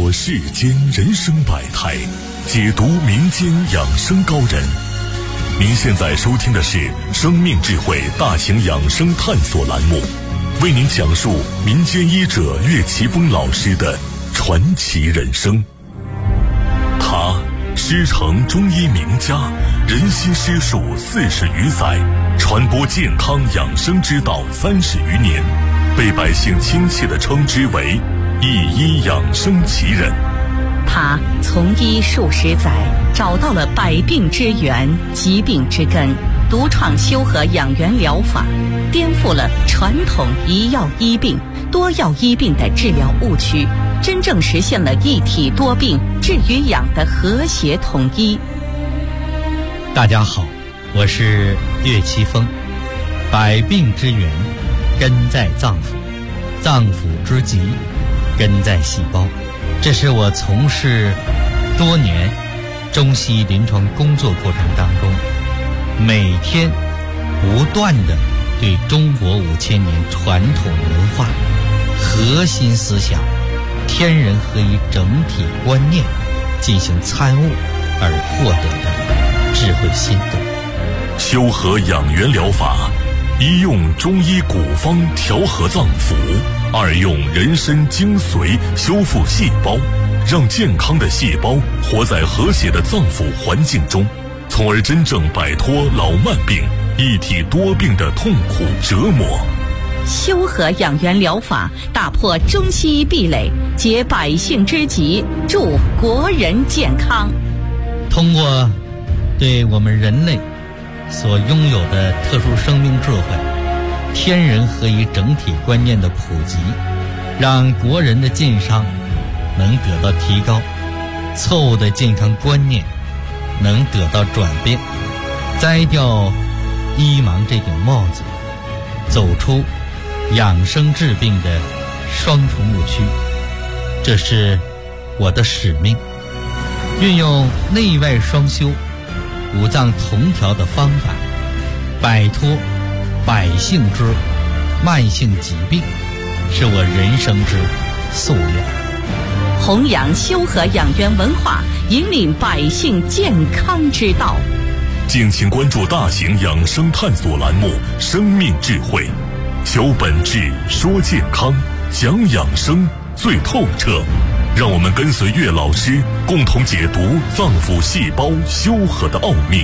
说世间人生百态，解读民间养生高人。您现在收听的是生命智慧大型养生探索栏目，为您讲述民间医者岳奇峰老师的传奇人生。他师承中医名家，人心师术40余载，传播健康养生之道30余年，被百姓亲切地称之为一医养生奇人。 他从医数十载，找到了百病之源、疾病之根，独创修和养元疗法，颠覆了传统一药医病、多药医病的治疗误区，真正实现了一体多病、治与养的和谐统一。 大家好，我是岳奇峰。百病之源根在脏腑，脏腑之疾根在细胞。这是我从事多年中西医临床工作过程当中，每天不断地对中国5000年传统文化核心思想天人合一整体观念进行参悟而获得的智慧心得。 修和养元疗法，一用中医古方调和脏腑，二用人参精髓修复细胞，让健康的细胞活在和谐的脏腑环境中，从而真正摆脱老慢病、一体多病的痛苦折磨。 修和养元疗法打破中西医壁垒，解百姓之急，助国人健康。 通过对我们人类所拥有的特殊生命智慧、天人合一整体观念的普及，让国人的健康能得到提高，错误的健康观念能得到转变，摘掉医盲这顶帽子，走出养生治病的双重误区。这是我的使命，运用内外双修、五脏同调的方法，摆脱百姓之慢性疾病，是我人生之夙愿。 弘扬修和养元文化，引领百姓健康之道。 敬请关注大型养生探索栏目《生命智慧》，求本质，说健康，讲养生最透彻。让我们跟随岳老师，共同解读脏腑细胞修和的奥秘。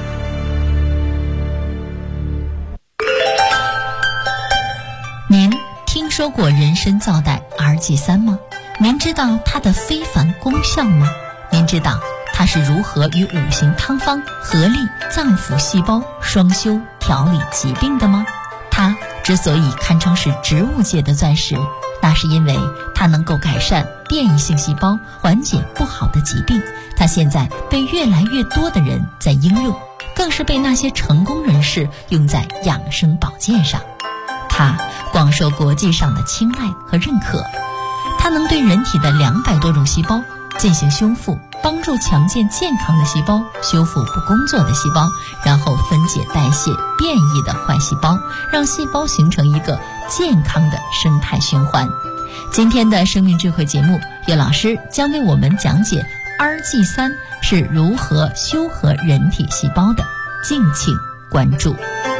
您听说过人参皂苷 RG3 吗？您知道它的非凡功效吗？您知道它是如何与5行汤方合力脏腑细胞双修调理疾病的吗？它之所以堪称是植物界的钻石，那是因为它能够改善变异性细胞，缓解不好的疾病。它现在被越来越多的人在应用，更是被那些成功人士用在养生保健上。它广受国际上的青睐和认可，它能对人体的200多种细胞进行修复，帮助强健健康的细胞修复不工作的细胞，然后分解代谢变异的坏细胞，让细胞形成一个健康的生态循环。今天的生命智慧节目，岳老师将为我们讲解 RG3 是如何修和人体细胞的，敬请关注。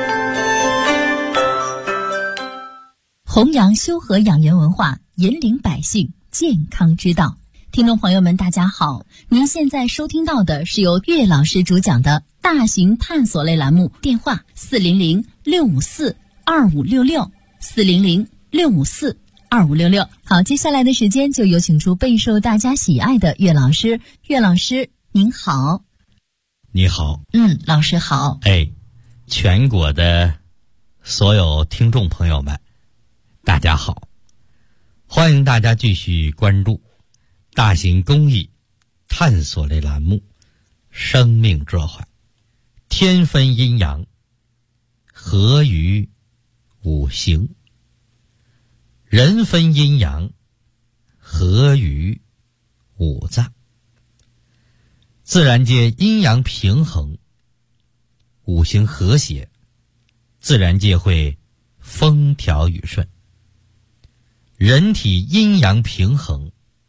弘扬修和养元文化，引领百姓健康之道。听众朋友们大家好，您现在收听到的是由岳老师主讲的大型探索类栏目，电话400-654-2566 400-654-2566。好，接下来的时间就有请出备受大家喜爱的岳老师。岳老师您好。 你好。 老师好。 全国的所有听众朋友们大家好，欢迎大家继续关注大型公益探索类栏目《生命智慧》，天分阴阳，合于5行；人分阴阳，合于5脏。自然界阴阳平衡，5行和谐，自然界会风调雨顺。人体阴阳平衡，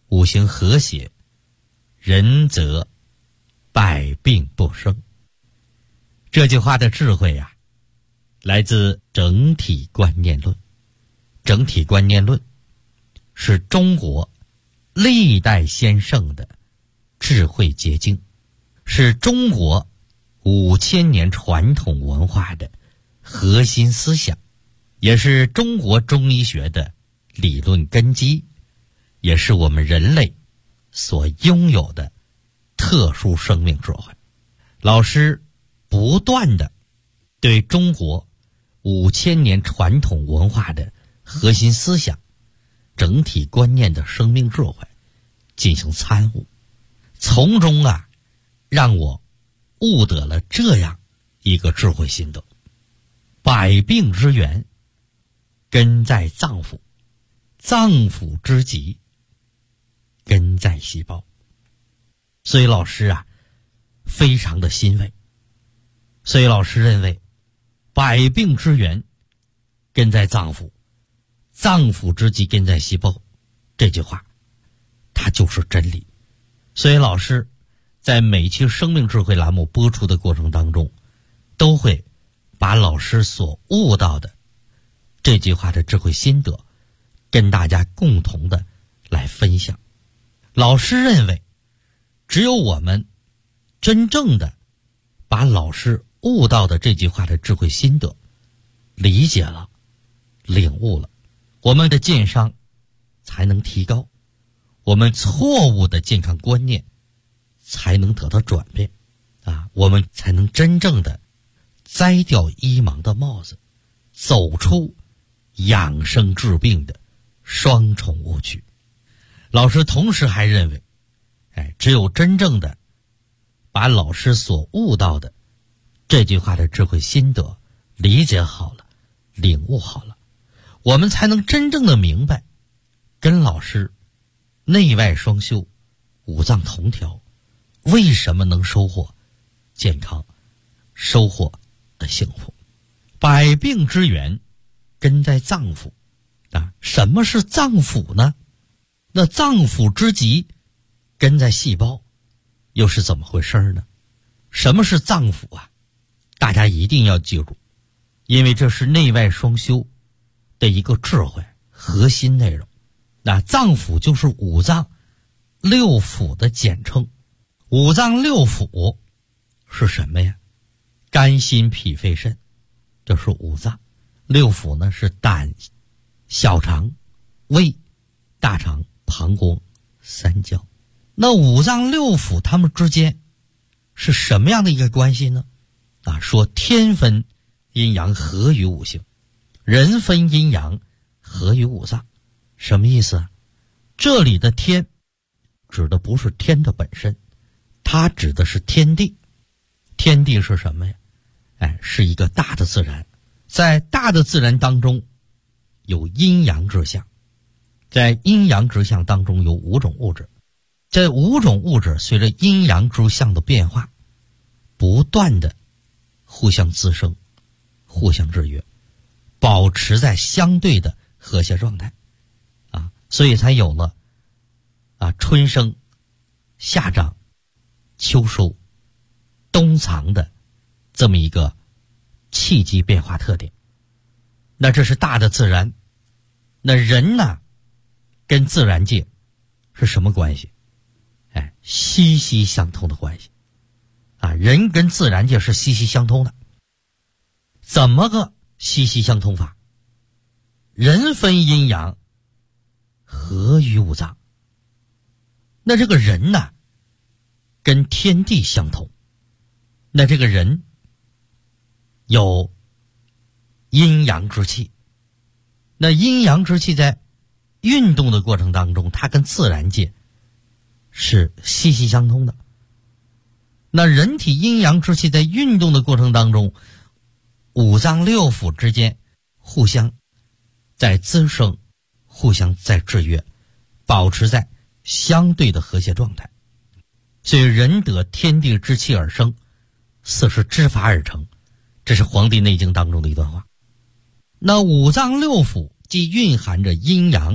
五行和谐，人则百病不生。这句话的智慧呀，来自整体观念论。整体观念论是中国历代先圣的智慧结晶，是中国5000年传统文化的核心思想，也是中国中医学的理论根基，也是我们人类所拥有的特殊生命智慧。老师不断地对中国5000年传统文化的核心思想、整体观念的生命智慧进行参悟，从中让我悟得了这样一个智慧心得：百病之源根在脏腑，脏腑之疾根在细胞。所以老师非常的欣慰。所以老师认为，百病之源根在脏腑，脏腑之疾根在细胞，这句话它就是真理。所以老师在每期生命智慧栏目播出的过程当中，都会把老师所悟到的这句话的智慧心得跟大家共同的来分享。老师认为，只有我们真正的把老师悟到的这句话的智慧心得理解了、领悟了，我们的健商才能提高，我们错误的健康观念才能得到转变我们才能真正的摘掉医盲的帽子，走出养生治病的双重误区。老师同时还认为，只有真正的把老师所悟到的这句话的智慧心得理解好了、领悟好了，我们才能真正的明白，跟老师内外双修、五脏同调，为什么能收获健康、收获的幸福。百病之源根在脏腑什么是脏腑呢？那脏腑之疾根在细胞，又是怎么回事呢？什么是脏腑大家一定要记住，因为这是内外双修的一个智慧核心内容。那脏腑就是五脏六腑的简称。五脏六腑是什么呀？肝心脾肺肾，这是五脏。六腑呢是胆、小肠、胃、大肠、膀胱、三焦。那五脏六腑它们之间是什么样的一个关系呢？说天分阴阳合于五行，人分阴阳合于五脏。什么意思这里的天指的不是天的本身，它指的是天地。天地是什么呀？是一个大的自然。在大的自然当中有阴阳之象，在阴阳之象当中有5种物质，这5种物质随着阴阳之象的变化，不断的互相滋生、互相制约，保持在相对的和谐状态所以才有了春生、夏长、秋收、冬藏的这么一个气机变化特点。那这是大的自然。那人呢，跟自然界是什么关系？息息相通的关系人跟自然界是息息相通的。怎么个息息相通法？人分阴阳合于五脏。那这个人呢，跟天地相同。那这个人有阴阳之气，那阴阳之气在运动的过程当中，它跟自然界是息息相通的。那人体阴阳之气在运动的过程当中，五脏六腑之间互相在滋生，互相在制约，保持在相对的和谐状态。所以人得天地之气而生，四时之法而成，这是《黄帝内经》当中的一段话。那五脏六腑既蕴含着阴阳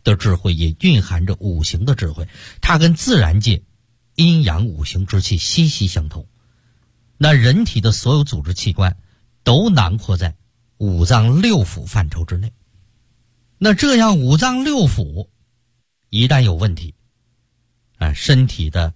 的智慧，也蕴含着五行的智慧，它跟自然界阴阳五行之气息息相通。那人体的所有组织器官都囊括在五脏六腑范畴之内。那这样五脏六腑一旦有问题，身体的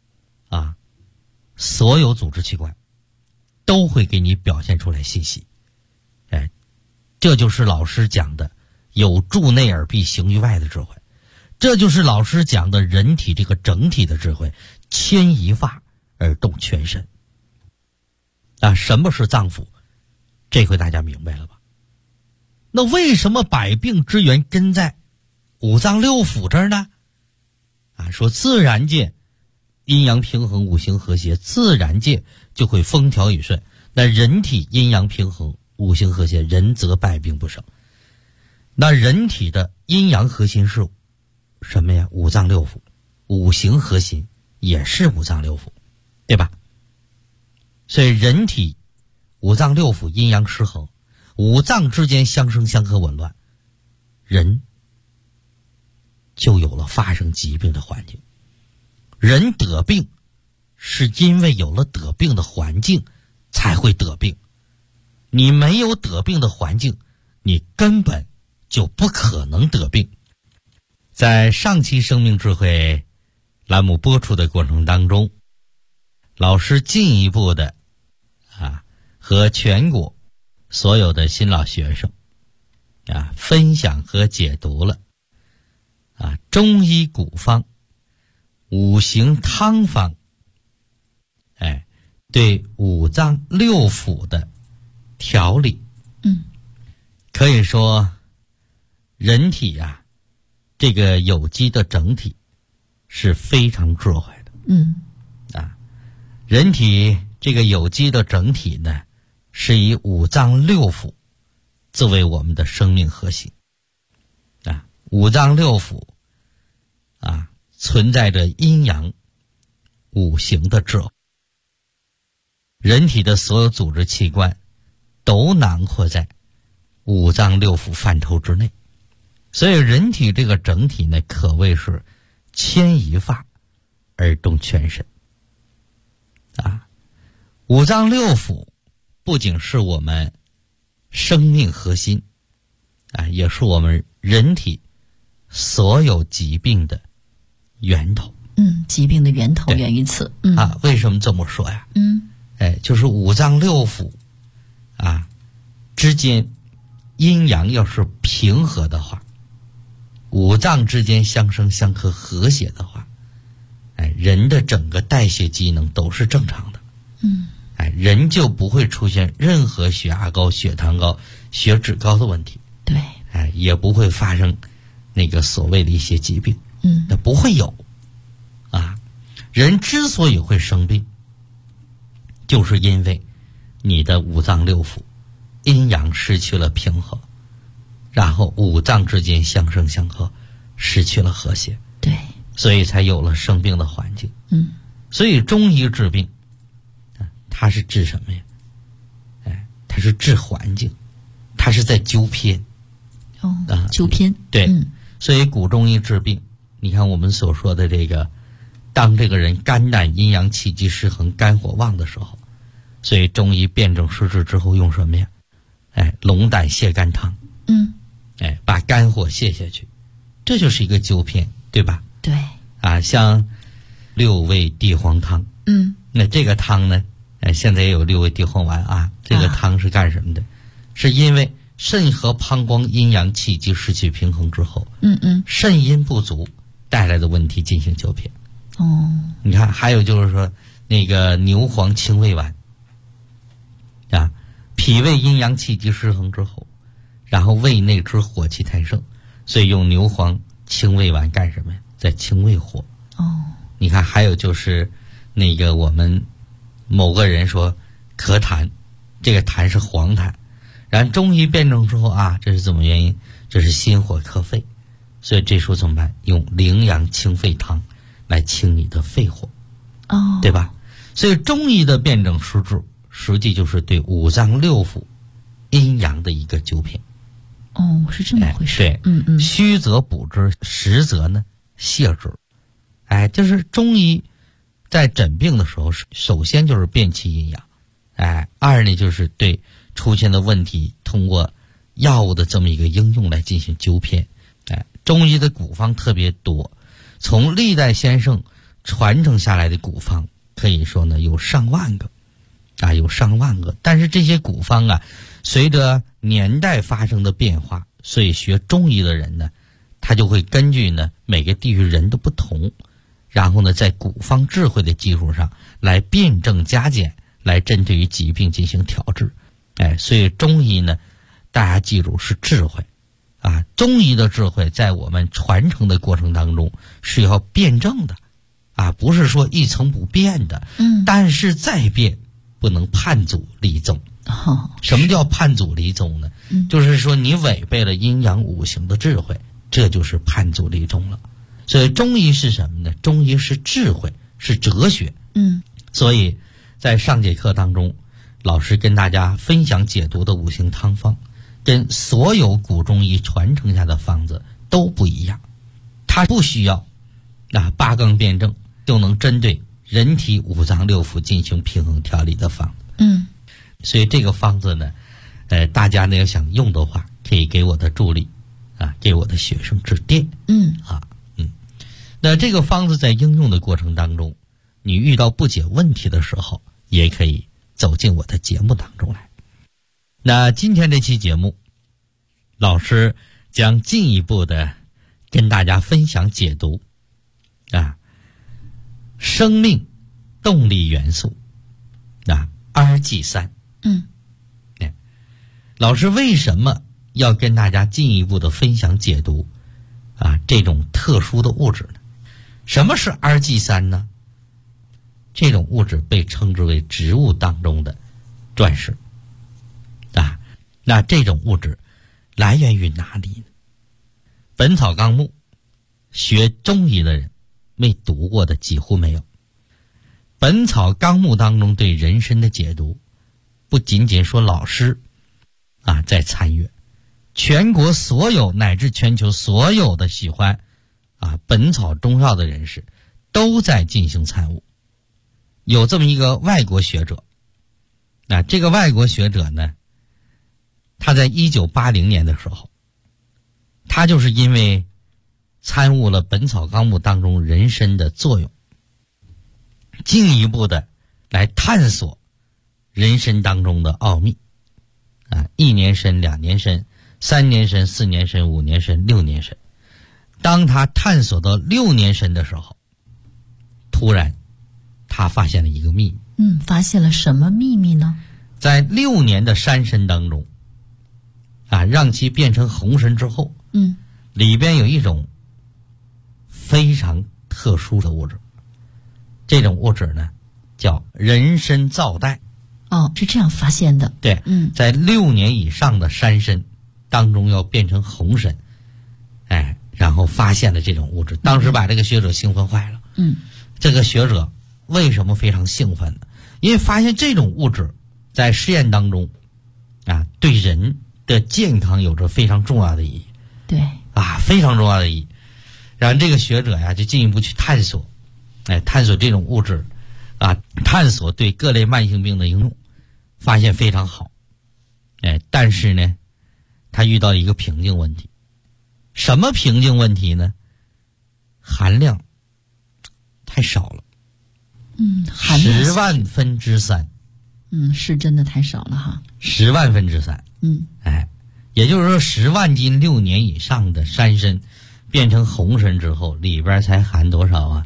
所有组织器官都会给你表现出来信息。这就是老师讲的有助内而必行于外的智慧，这就是老师讲的人体这个整体的智慧，牵一发而动全身。什么是脏腑？这回大家明白了吧？那为什么百病之源根在五脏六腑这儿呢？说自然界阴阳平衡，五行和谐，自然界就会风调雨顺。那人体阴阳平衡，五行和谐，人则百病不生。那人体的阴阳核心是什么呀？五脏六腑，五行核心也是五脏六腑，对吧？所以人体五脏六腑阴阳失衡，五脏之间相生相克紊乱，人就有了发生疾病的环境。人得病是因为有了得病的环境才会得病，你没有得病的环境，你根本就不可能得病。在上期生命智慧栏目播出的过程当中，老师进一步的和全国所有的新老学生分享和解读了中医古方五行汤方对五脏六腑的调理。可以说人体这个有机的整体是非常智慧的。人体这个有机的整体呢，是以五脏六腑作为我们的生命核心。五脏六腑存在着阴阳五行的智慧。人体的所有组织器官都囊括在五脏六腑范畴之内，所以人体这个整体呢，可谓是牵一发而动全身。五脏六腑不仅是我们生命核心也是我们人体所有疾病的源头。 疾病的源头源于此。 为什么这么说呀？就是五脏六腑之间阴阳要是平和的话，五脏之间相生相克和谐的话，人的整个代谢机能都是正常的。人就不会出现任何血压高、血糖高、血脂高的问题。 对。 也不会发生那个所谓的一些疾病。那不会有。人之所以会生病，就是因为你的五脏六腑阴阳失去了平衡，然后五脏之间相生相克，失去了和谐。 对。 所以才有了生病的环境。所以中医治病它是治什么呀？它是治环境，它是在纠偏。 纠偏。 对。所以古中医治病，你看我们所说的这个，当这个人肝胆阴阳气机失衡，肝火旺的时候，所以中医辩证施治之后用什么呀？龙胆泻肝汤。把肝火泻下去，这就是一个纠偏，对吧？ 对。 像六味地黄汤。那这个汤呢，现在也有六味地黄丸这个汤是干什么的？是因为肾和膀胱阴阳气机失去平衡之后，肾阴不足带来的问题进行纠偏。你看，还有就是说那个牛黄清胃丸脾胃阴阳气机失衡之后，然后胃内之火气太盛，所以用牛黄清胃丸干什么呀？在清胃火。你看，还有就是那个我们某个人说咳痰，这个痰是黄痰，然后中医辩证之后这是怎么原因？这是心火克肺，所以这时候怎么办？用羚羊清肺汤来清你的肺火。对吧？所以中医的辩证施治实际就是对五脏六腑阴阳的一个纠偏。 哦，是这么回事。 对，虚则补之，实则呢泻之。就是中医在诊病的时候，首先就是辨其阴阳，二呢就是对出现的问题通过药物的这么一个应用来进行纠偏。中医的古方特别多，从历代先生传承下来的古方可以说呢有上万个，但是这些古方随着年代发生的变化，所以学中医的人呢，他就会根据呢每个地域人的不同，然后呢在古方智慧的基础上来辩证加减，来针对于疾病进行调治。所以中医呢，大家记住是智慧中医的智慧在我们传承的过程当中是要辩证的不是说一成不变的。但是再变不能叛祖离宗。什么叫叛祖离宗呢？就是说你违背了阴阳五行的智慧，这就是叛祖离宗了。所以中医是什么呢？中医是智慧，是哲学。所以在上节课当中，老师跟大家分享解读的五行汤方，跟所有古中医传承下的方子都不一样。它不需要八纲辩证就能针对人体五脏六腑进行平衡调理的方子。所以这个方子呢，大家呢要想用的话，可以给我的助理给我的学生致电。那这个方子在应用的过程当中，你遇到不解问题的时候，也可以走进我的节目当中来。那今天这期节目，老师将进一步的跟大家分享解读生命动力元素Rg3。老师为什么要跟大家进一步的分享解读这种特殊的物质呢？什么是 Rg3 呢？这种物质被称之为植物当中的钻石那这种物质来源于哪里呢？本草纲目学中医的人没读过的几乎没有。本草纲目当中对人参的解读，不仅仅说老师在参与，全国所有乃至全球所有的喜欢本草中药的人士都在进行参悟。有这么一个外国学者，这个外国学者呢，他在1980年的时候，他就是因为参悟了本草纲目当中人参的作用，进一步的来探索人参当中的奥秘1年参、2年参、3年参、4年参、5年参、6年参。当他探索到6年参的时候，突然他发现了一个秘密。 发现了什么秘密呢？ 在6年的山参当中让其变成红参之后，里边有一种非常特殊的物质，这种物质呢叫人参皂带。 是这样发现的。 对，在6年以上的山参当中要变成红参，然后发现了这种物质，当时把这个学者兴奋坏了。这个学者为什么非常兴奋呢？因为发现这种物质在实验当中对人的健康有着非常重要的意义。 对非常重要的意义。然后这个学者就进一步去探索，探索这种物质探索对各类慢性病的应用，发现非常好。但是呢，他遇到一个瓶颈问题。什么瓶颈问题呢？含量太少了。10万分之3。 是真的太少了哈。 10万分之3。也就是说10万斤6年以上的山参变成红参之后，里边才含多少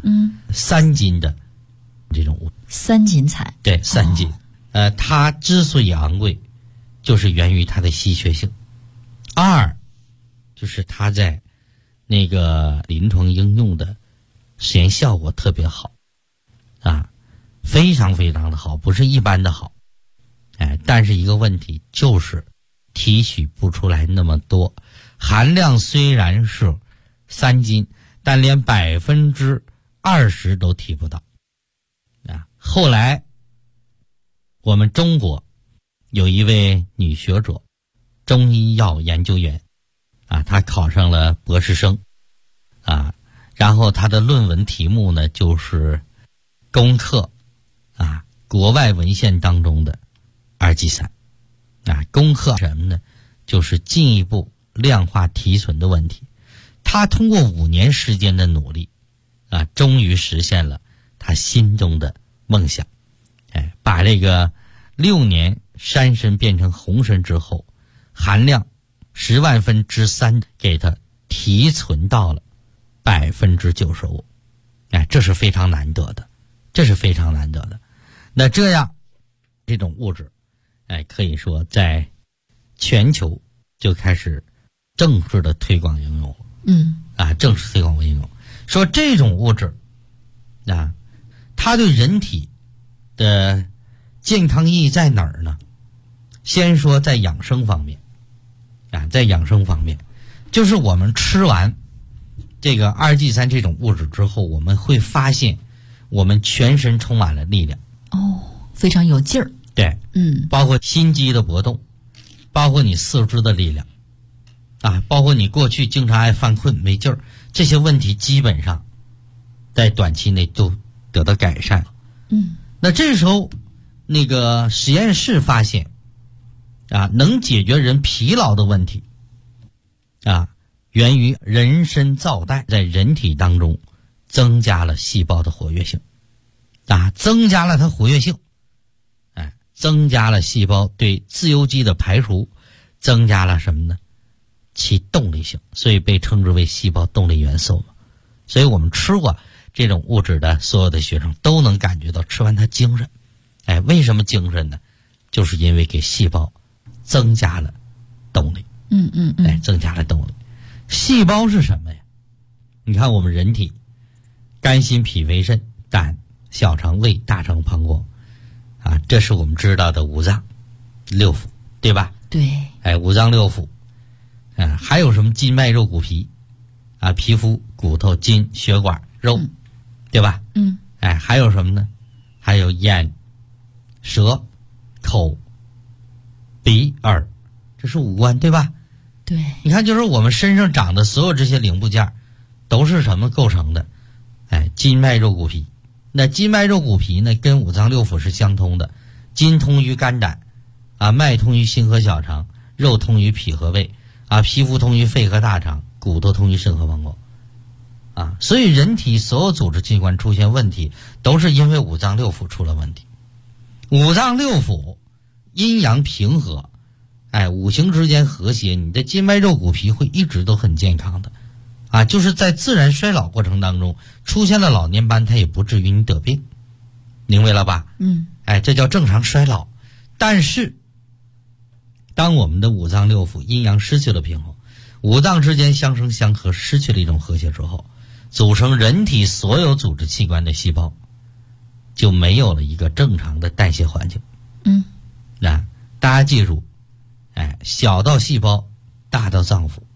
3斤的这种物质。 3斤才。 对，3斤。它之所以昂贵，就是源于它的稀缺性。2就是它在那个临床应用的实验效果特别好非常非常的好，不是一般的好。但是一个问题就是提取不出来那么多，含量虽然是3斤，但连20%都提不到。后来我们中国有一位女学者，中医药研究员他考上了博士生然后他的论文题目呢就是攻克国外文献当中的二级三攻克什么呢？就是进一步量化提纯的问题。他通过5年时间的努力终于实现了他心中的梦想。把这个6年山参变成红参之后，含量10万分之3给它提纯到了95%。这是非常难得的，这是非常难得的。那这样这种物质可以说在全球就开始正式的推广应用了。正式推广应用。说这种物质它对人体的健康意义在哪儿呢？先说在养生方面在养生方面，就是我们吃完这个2G3这种物质之后，我们会发现我们全身充满了力量非常有劲儿。 对，包括心肌的搏动，包括你四肢的力量包括你过去经常爱犯困没劲儿，这些问题基本上在短期内都得到改善了。那这时候那个实验室发现能解决人疲劳的问题源于人参皂苷在人体当中增加了细胞的活跃性增加了它活跃性增加了细胞对自由基的排除，增加了什么呢？其动力性，所以被称之为细胞动力元素嘛。所以我们吃过这种物质的所有的学生都能感觉到吃完它精神。为什么精神呢？就是因为给细胞增加了动力。增加了动力。细胞是什么呀？你看我们人体肝心脾肺肾胆小肠胃大肠膀胱这是我们知道的五脏六腑，对吧？ 对。 五脏六腑还有什么筋脉肉骨皮皮肤骨头筋血管肉，对吧？还有什么呢？还有眼舌口鼻耳，这是五官，对吧？ 对。 你看就是我们身上长的所有这些零部件都是什么构成的？筋脉肉骨皮。那筋脉肉骨皮呢跟五脏六腑是相通的，筋通于肝胆脉通于心和小肠，肉通于脾和胃皮肤通于肺和大肠，骨头通于肾和膀胱所以人体所有组织器官出现问题都是因为五脏六腑出了问题。五脏六腑阴阳平和五行之间和谐，你的筋脉肉骨皮会一直都很健康的就是在自然衰老过程当中出现了老年斑，它也不至于你得病，明白了吧？这叫正常衰老。但是当我们的五脏六腑阴阳失去了平衡，五脏之间相生相克，失去了一种和谐之后，组成人体所有组织器官的细胞就没有了一个正常的代谢环境。大家记住小到细胞，大到脏腑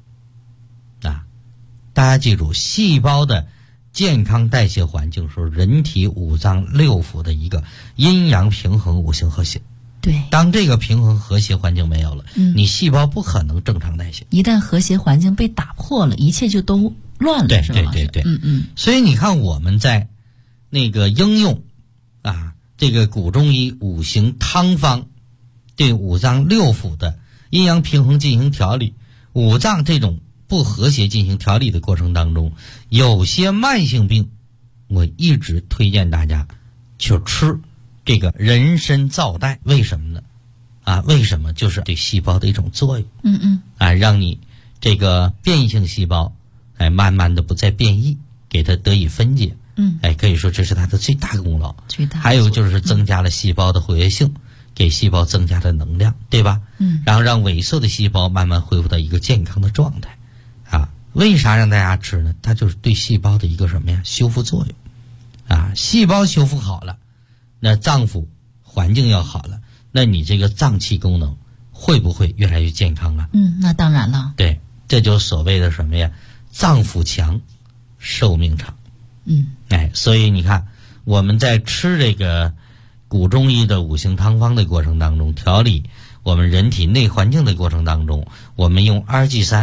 大家记住，细胞的健康代谢环境是人体五脏六腑的一个阴阳平衡五行和谐。 对。 当这个平衡和谐环境没有了你细胞不可能正常代谢。 一旦和谐环境被打破了，一切就都乱了。 对是吧？ 对。所以你看我们在那个应用这个古中医五行汤方对五脏六腑的阴阳平衡进行调理，五脏这种不和谐进行调理的过程当中，有些慢性病我一直推荐大家去吃这个人参皂苷。为什么呢？为什么？就是对细胞的一种作用。让你这个变异性细胞慢慢的不再变异，给它得以分解。可以说这是它的最大功劳。还有就是增加了细胞的活跃性，给细胞增加了能量，对吧？然后让萎缩的细胞慢慢恢复到一个健康的状态。为啥让大家吃呢？它就是对细胞的一个什么呀？修复作用。细胞修复好了，那脏腑环境要好了，那你这个脏器功能会不会越来越健康啊？ 那当然了。 对，这就是所谓的什么呀？脏腑强，寿命长。所以你看我们在吃这个古中医的五行汤方的过程当中，调理我们人体内环境的过程当中，我们用2G3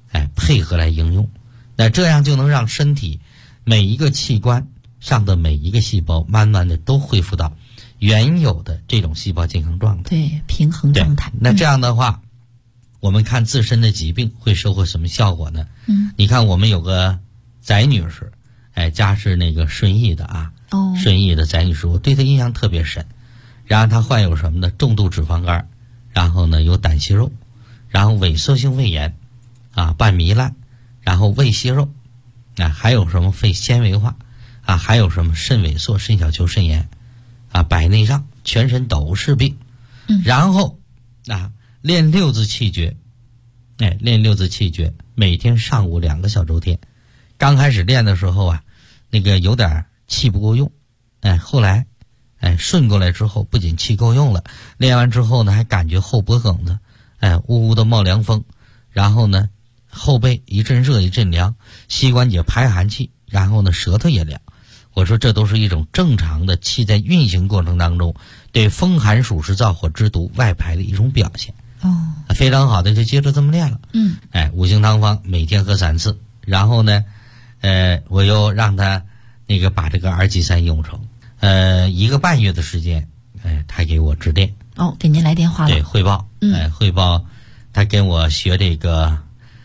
配合来应用。那这样就能让身体每一个器官上的每一个细胞慢慢的都恢复到原有的这种细胞健康状态， 对，平衡状态。 那这样的话，我们看自身的疾病会收获什么效果呢？你看我们有个翟女士，家是那个顺义的啊，顺义的翟女士，我对她印象特别深。然后她患有什么呢？重度脂肪肝，然后呢有胆息肉，然后萎缩性胃炎，伴糜烂，然后胃息肉，还有什么肺纤维化，还有什么肾萎缩、肾小球肾炎，白内障，全身都是病。然后练六字气诀，练六字气诀，每天上午2个小周天。刚开始练的时候那个有点气不够用，后来顺过来之后，不仅气够用了，练完之后呢，还感觉后脖梗子呜呜的冒凉风，然后呢后背一阵热一阵凉，膝关节排寒气，然后呢舌头也凉。我说这都是一种正常的气在运行过程当中对风寒暑湿燥火之毒外排的一种表现。非常好的，就接着这么练了。五行汤方每天喝3次，然后呢我又让他那个把这个2G3用成1个半月的时间，他给我致电， 给您来电话了， 对，汇报，汇报他跟我学这个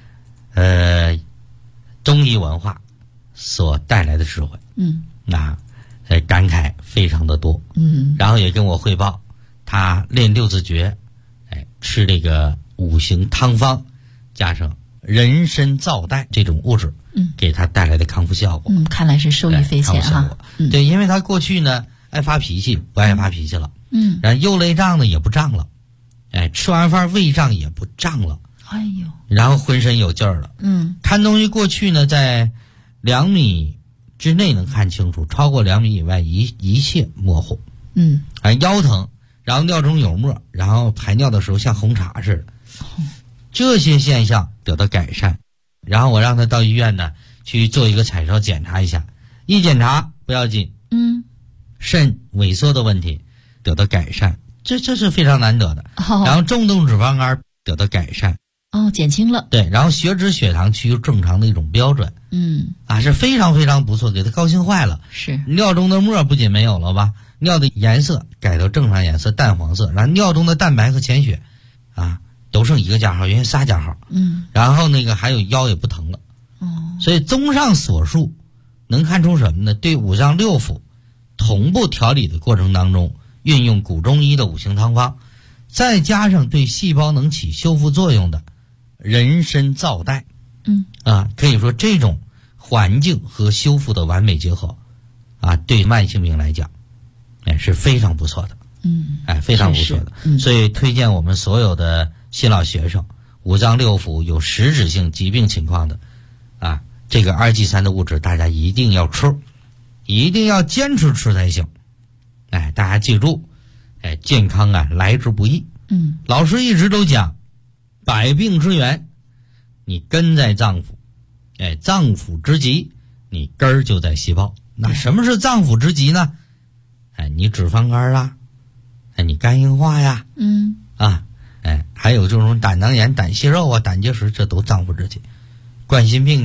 中医文化所带来的智慧，感慨非常的多，然后也跟我汇报他练六字诀，吃这个五行汤方加上人参皂苷这种物质，给他带来的康复效果。 看来是受益匪浅哈。 对，因为他过去呢爱发脾气，不爱发脾气了，然后右肋胀呢也不胀了，吃完饭胃胀也不胀了，然后浑身有劲儿了，看东西过去呢在2米之内能看清楚，超过2米以外一切模糊，腰疼，然后尿中有沫，然后排尿的时候像红茶似的，这些现象得到改善。然后我让他到医院呢去做一个彩烧检查一下，一检查不要紧，肾萎缩的问题得到改善，这是非常难得的。然后重度脂肪肝得到改善， 减轻了。 对，然后血脂血糖趋于正常的一种标准，是非常非常不错，给他高兴坏了。 是， 尿中的沫不仅没有了吧，尿的颜色改到正常颜色，淡黄色，然后尿中的蛋白和潜血都剩1个加号，原来3加号，然后那个还有腰也不疼了，所以综上所述，能看出什么呢？对五脏六腑同步调理的过程当中，运用古中医的五行汤方，再加上对细胞能起修复作用的人参皂苷，可以说这种环境和修复的完美结合，对慢性病来讲，是非常不错的，非常不错的。所以推荐我们所有的新老学生，五脏六腑有实质性疾病情况的，这个2G3的物质大家一定要吃，一定要坚持吃才行。大家记住，健康来之不易。老师一直都讲，百病之源，你根在脏腑，脏腑之疾，你根儿就在细胞。那什么是脏腑之疾呢？你脂肪肝你肝硬化呀，还有这种胆囊炎、胆息肉胆结石，这都脏腑之疾。冠心病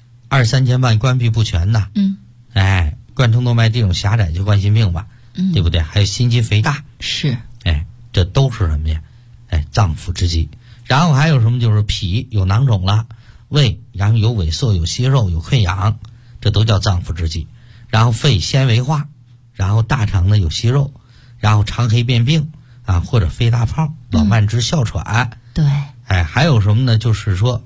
2、3间半关闭不全冠通动脉这种狭窄就冠心病吧，对不对？还有心肌肥大， 是， 这都是什么呀？脏腑之疾。然后还有什么？就是脾有囊肿了，胃然后有萎缩、有息肉、有溃疡，这都叫脏腑之疾。然后肺纤维化，然后大肠呢有息肉，然后肠黑变病或者肺大泡、老慢支、哮喘。 对， 还有什么呢？就是说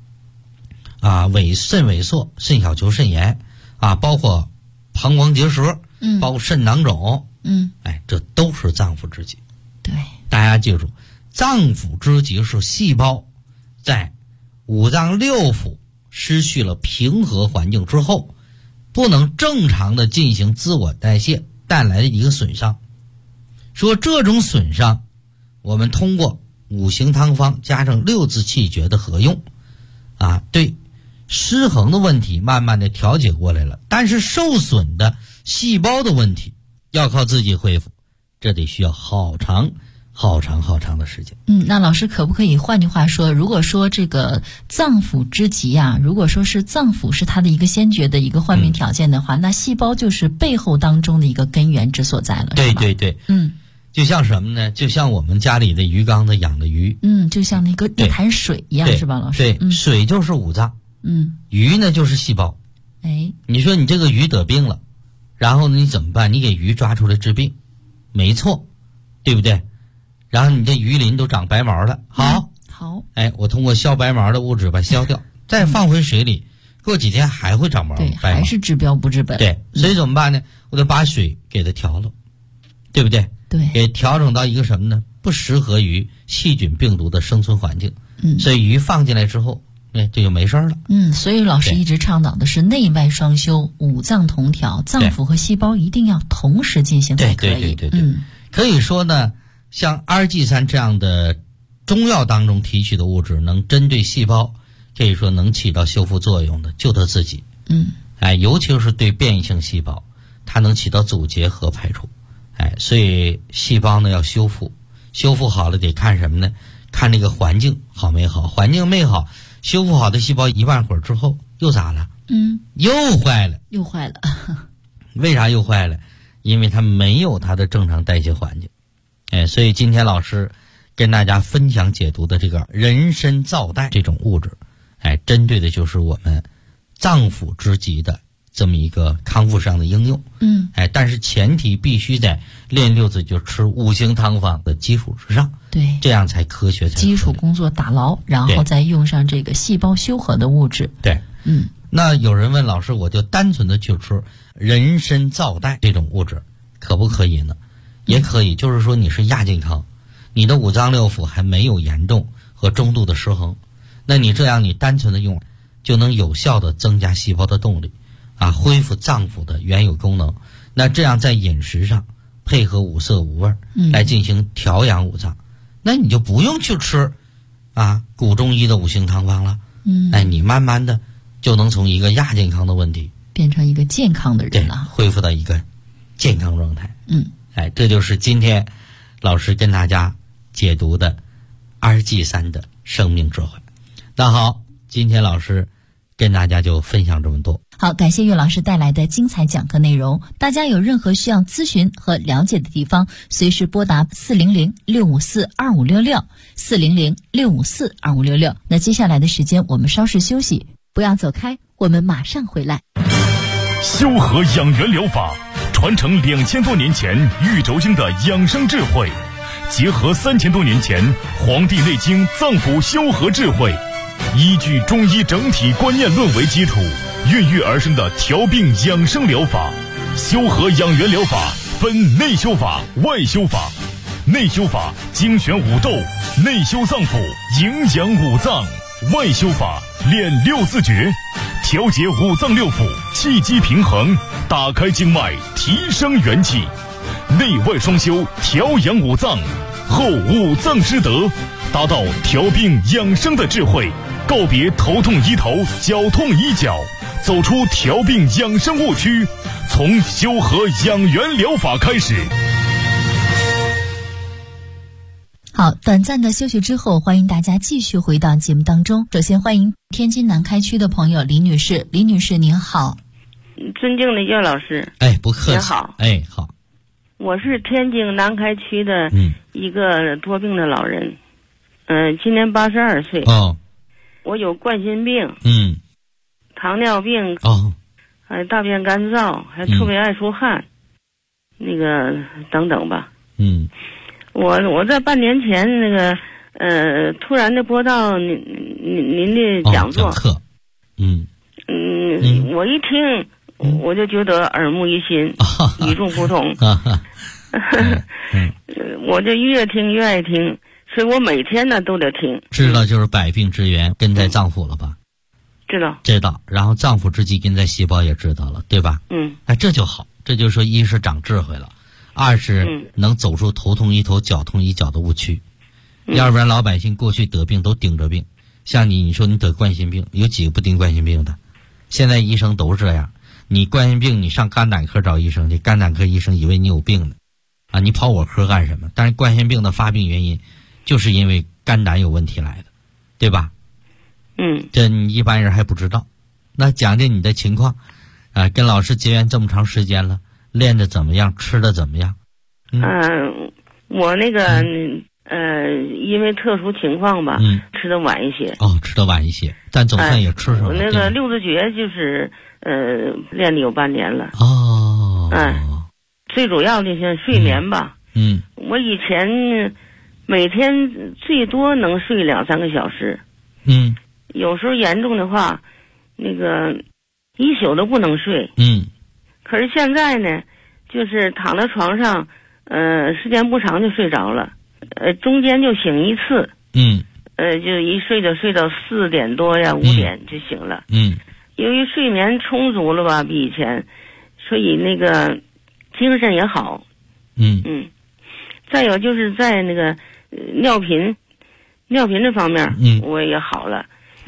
肾萎缩、肾小球肾炎包括膀胱结石，包括肾囊肿，这都是脏腑之疾。 对， 大家记住，脏腑之疾是细胞在五脏六腑失去了平和环境之后，不能正常的进行自我代谢带来的一个损伤。说这种损伤，我们通过五行汤方加上六字气诀的合用对失衡的问题慢慢的调节过来了，但是受损的细胞的问题要靠自己恢复，这得需要好长好长好长的时间。 那老师可不可以换句话说，如果说这个脏腑之疾啊，如果说是脏腑是它的一个先决的一个患病条件的话，那细胞就是背后当中的一个根源之所在了。 对对对，就像什么呢？就像我们家里的鱼缸子养的鱼， 就像那潭水一样，是吧，老师？ 对，水就是五脏，鱼呢就是细胞。你说你这个鱼得病了，然后你怎么办？你给鱼抓出来治病，没错，对不对？然后你这鱼鳞都长白毛了，好，我通过消白毛的物质把它消掉，再放回水里，过几天还会长毛， 对，还是治标不治本。 对，所以怎么办呢？我得把水给它调了，对不对？ 对， 给调整到一个什么呢？不适合于细菌病毒的生存环境。所以鱼放进来之后，这就没事了。 所以老师一直倡导的是内外双修，五脏同调，脏腑和细胞一定要同时进行才可以。 对，可以说呢，像RG3这样的中药当中提取的物质，能针对细胞，可以说能起到修复作用的，就它自己。尤其是对变异性细胞，它能起到阻截和排除。所以细胞呢要修复好了得看什么呢？看这个环境好没好，环境没好，修复好的细胞一半会儿之后又咋了？又坏了。为啥又坏了？因为它没有它的正常代谢环境。所以今天老师跟大家分享解读的这个人参皂苷这种物质，针对的就是我们脏腑之疾的这么一个康复上的应用。但是前提必须在练六字就吃五行汤方的基础之上， 对， 这样才科学，才基础工作打牢，然后再用上这个细胞修合的物质。 对，那有人问老师，我就单纯的去吃人参皂苷这种物质可不可以呢？也可以，就是说你是亚健康，你的五脏六腑还没有严重和中度的失衡，那你这样你单纯的用就能有效的增加细胞的动力恢复脏腑的原有功能。那这样在饮食上配合五色五味来进行调养五脏，那你就不用去吃古中医的五行汤方了。你慢慢的就能从一个亚健康的问题变成一个健康的人了， 恢复到一个健康状态。这就是今天老师跟大家解读的RG3的生命智慧。那好，今天老师跟大家就分享这么多。 好，感谢岳老师带来的精彩讲课内容。大家有任何需要咨询和了解的地方，随时拨打400-654-2566，400-654-2566。那接下来的时间我们稍事休息，不要走开，我们马上回来。 修和养元疗法传承2000多年前玉轴经的养生智慧，结合3000多年前《黄帝内经》脏腑修和智慧，依据中医整体观念论为基础，孕育而生的调病养生疗法。修和养元疗法分内修法、外修法。内修法精选五斗，内修脏腑，营养五脏；外修法练六字诀，调节五脏六腑，气机平衡，打开经脉，提升元气。内外双修，调养五脏，后五脏之德，达到调病养生的智慧，告别头痛医头，脚痛医脚，走出调病养生误区，从修和养元疗法开始。 好，短暂的休息之后，欢迎大家继续回到节目当中。首先欢迎天津南开区的朋友李女士。李女士您好。 尊敬的岳老师， 不客气。 您好。 好。 我是天津南开区的一个多病的老人，今年82岁。我有冠心病，糖尿病，还大便干燥，还特别爱出汗，那个等等吧。我在半年前那个突然的播到您的讲座，我一听我就觉得耳目一新，与众不同。我这越听越爱听，所以我每天呢都得听。 知道就是百病之源根在脏腑了吧？知道，然后脏腑之疾根在细胞也知道了，对吧？这就好，这就说一是长智慧了，二是能走出头痛医头脚痛医脚的误区。要不然老百姓过去得病都盯着病，像你说你得冠心病，有几个不盯冠心病的？现在医生都是这样，你冠心病你上肝胆科找医生去，肝胆科医生以为你有病呢， 啊，你跑我科干什么？但是冠心病的发病原因就是因为肝胆有问题来的，对吧？这你一般人还不知道。那讲讲你的情况啊，跟老师结缘这么长时间了，练的怎么样，吃的怎么样？ 我那个因为特殊情况吧，吃的晚一些。 吃的晚一些，但总算也吃上了。 我那个六字诀就是练了有半年了。最主要的是睡眠吧。我以前每天最多能睡2-3个小时。有时候严重的话，那个一宿都不能睡。可是现在呢，就是躺在床上，时间不长就睡着了，中间就醒一次。就一睡就睡到4点多呀，5点就醒了。由于睡眠充足了吧，比以前，所以那个精神也好。再有就是在那个尿频这方面，我也好了。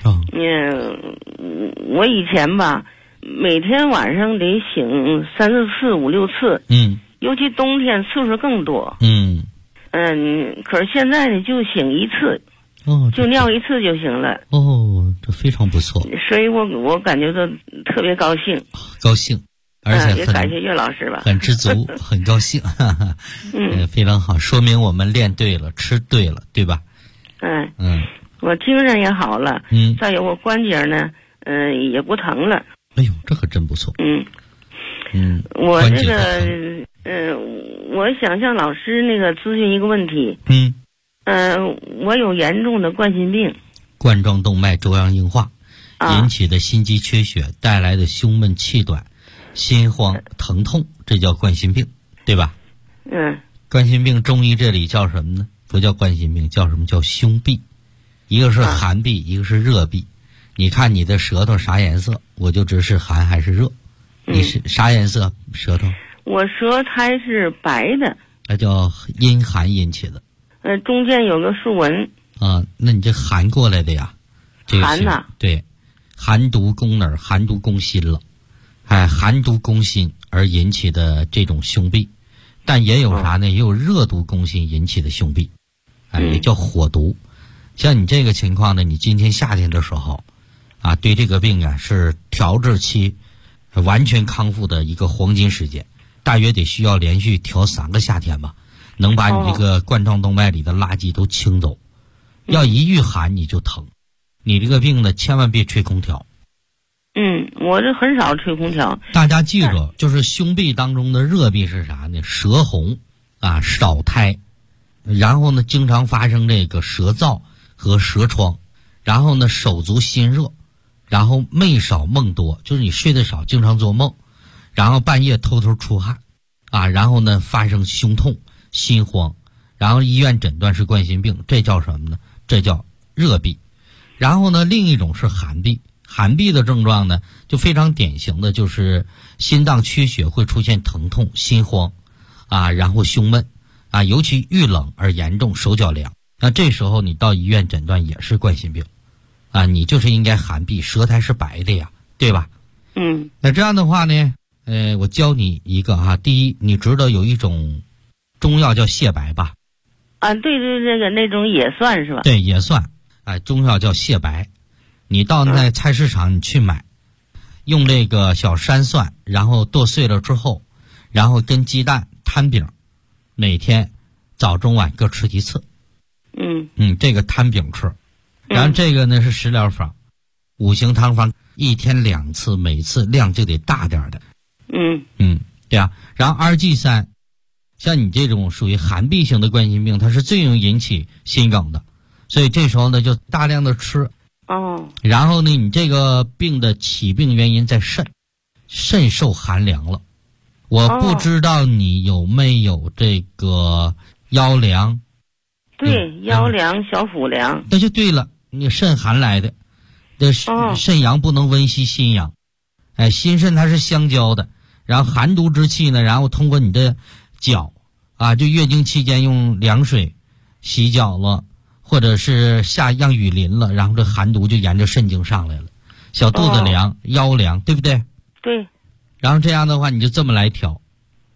我以前吧，每天晚上得醒3、4次、5、6次。尤其冬天次数更多。可是现在呢，就醒一次。就尿一次就行了。 这非常不错。 所以我感觉到特别高兴。 而且也感谢岳老师吧， 很知足，很高兴。非常好，说明我们练对了，吃对了，对吧？ 我精神也好了。再有我关节呢，也不疼了。 哎呦，这可真不错。 我这个我想向老师那个咨询一个问题。我有严重的冠心病， 冠状动脉粥样硬化引起的心肌缺血带来的胸闷气短、心慌疼痛，这叫冠心病，对吧？冠心病中医这里叫什么呢？不叫冠心病，叫什么？叫胸痹。一个是寒痹，一个是热痹。你看你的舌头啥颜色，我就知是寒还是热。你是啥颜色舌头？ 我舌苔是白的。 那叫阴寒引起的。 中间有个竖纹。 那你这寒过来的呀？ 寒呐？ 对，寒毒攻哪儿？寒毒攻心了。寒毒攻心而引起的这种胸痹，但也有啥呢？也有热毒攻心引起的胸痹，也叫火毒。像你这个情况呢，你今天夏天的时候，对这个病是调治期完全康复的一个黄金时间，大约得需要连续调3个夏天吧。能把你这个冠状动脉里的垃圾都清走。要一遇寒你就疼。你这个病呢，千万别吹空调。 我这很少吹空调。 大家记住，就是胸痹当中的热痹是啥呢？舌红少苔，然后呢经常发生这个舌燥和舌疮，然后呢手足心热，然后寐少梦多，就是你睡得少，经常做梦，然后半夜偷偷出汗然后呢发生胸痛、心慌，然后医院诊断是冠心病，这叫什么呢？这叫热痹。然后呢另一种是寒痹。寒痹的症状呢，就非常典型的就是心脏缺血会出现疼痛、心慌然后胸闷尤其遇冷而严重，手脚凉。那这时候你到医院诊断也是冠心病你就是应该寒痹，舌苔是白的呀，对吧？那这样的话呢，我教你一个第一，你知道有一种中药叫泻白吧？ 对，这个那种也算是吧？ 对，也算。中药叫泻白。你到那菜市场你去买，用这个小山蒜，然后剁碎了之后，然后跟鸡蛋摊饼，每天早中晚各吃1次。这个摊饼吃。然后这个呢是食疗法，5行汤方，1天2次，每次量就得大点的。对啊。然后2G3，像你这种属于寒痹型的冠心病，它是最容易引起心梗的，所以这时候呢就大量的吃。然后呢，你这个病的起病原因在肾受寒凉了。我不知道你有没有这个腰凉。 对，腰凉、小腹凉。 那就对了，你肾寒来的。肾阳不能温煦心阳。心肾它是相交的。然后寒毒之气呢，然后通过你的脚就月经期间用凉水洗脚了。或者是让雨淋了，然后这寒毒就沿着肾经上来了，小肚子凉、腰凉，对不对？ 对。 然后这样的话，你就这么来调，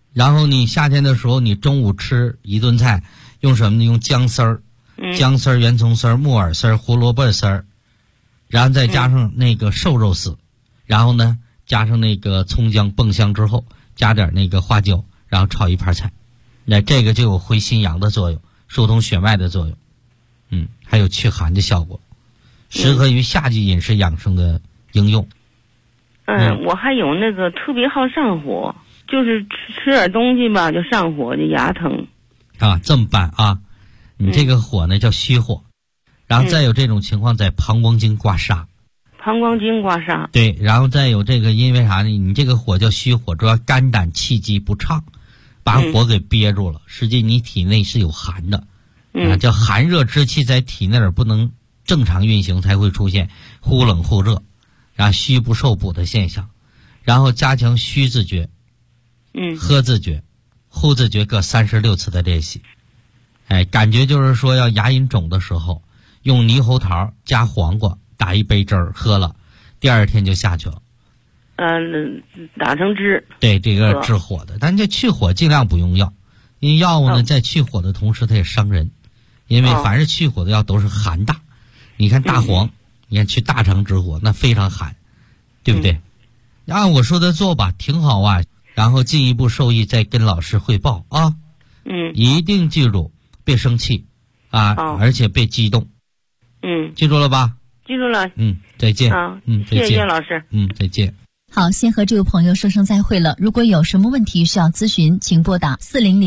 然后你夏天的时候，你中午吃一顿菜，用什么呢？用姜丝儿、姜丝儿、圆葱丝儿、木耳丝儿、胡萝卜丝儿，然后再加上那个瘦肉丝，然后呢加上那个葱姜爆香之后，加点那个花椒，然后炒一盘菜，那这个就有回心阳的作用，疏通血脉的作用，还有祛寒的效果，适合于夏季饮食养生的应用。 我还有那个特别好上火，就是吃点东西吧就上火，就牙疼。 啊，这么办啊？你这个火呢叫虚火，然后再有这种情况在膀胱经刮痧。 膀胱经刮痧。对， 然后再有这个，因为啥呢？你这个火叫虚火，主要肝胆气机不畅，把火给憋住了。实际你体内是有寒的，叫寒热之气在体内不能正常运行，才会出现忽冷忽热，然后虚不受补的现象。然后加强虚自觉，喝自觉、呼自觉各36次的练习。感觉就是说要牙龈肿的时候，用猕猴桃加黄瓜打一杯汁儿喝了，第二天就下去了。 打成汁。对， 这个治火的，但这去火尽量不用药，因为药物呢在去火的同时它也伤人，因为凡是去火的药都是寒大。你看大黄，你看去大肠止火那非常寒，对不对？按我说的做吧，挺好啊。然后进一步受益再跟老师汇报啊。一定记住，别生气啊，而且别激动。记住了吧？ 记住了。 再见。再见。 谢谢老师。 再见。 好，先和这位朋友说声再会了。如果有什么问题需要咨询，请拨打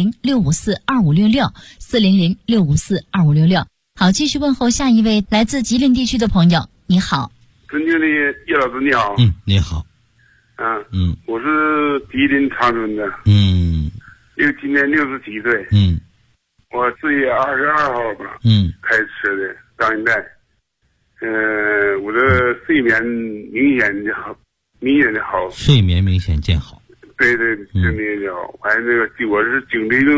400-654-2566，400-654-2566。好，继续问候下一位来自吉林地区的朋友。你好。 尊敬的叶老师你好。 你好。 我是吉林长春的。今年67岁。我4月22号吧。开车的，到现在。我的睡眠明显的好。睡眠明显见好。对，睡眠见好。还有那个，我是颈椎病，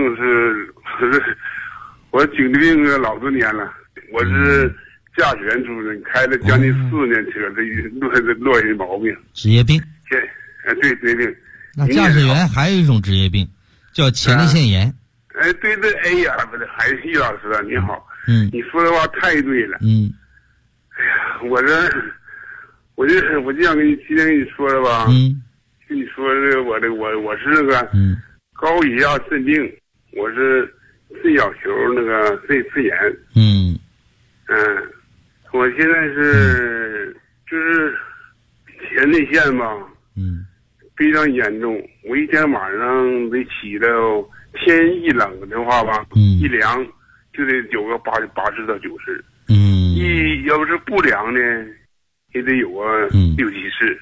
我颈椎病老多年了。我是驾驶员出身，开了将近4年车，这落下毛病。 职业病。 对，职业病。 那驾驶员还有一种职业病，叫前列腺炎。 对，哎呀，还是叶老师啊，你好。你说的话太对了。哎呀，我就想今天跟你说了吧。跟你说这个，我是那个高血压肾病，我是肾小球那个肾炎。我现在就是前列腺吧。非常严重，我一天晚上得起到，天一冷的话吧，一凉就得有个80到90。要不是不凉呢，也得有个6、7次。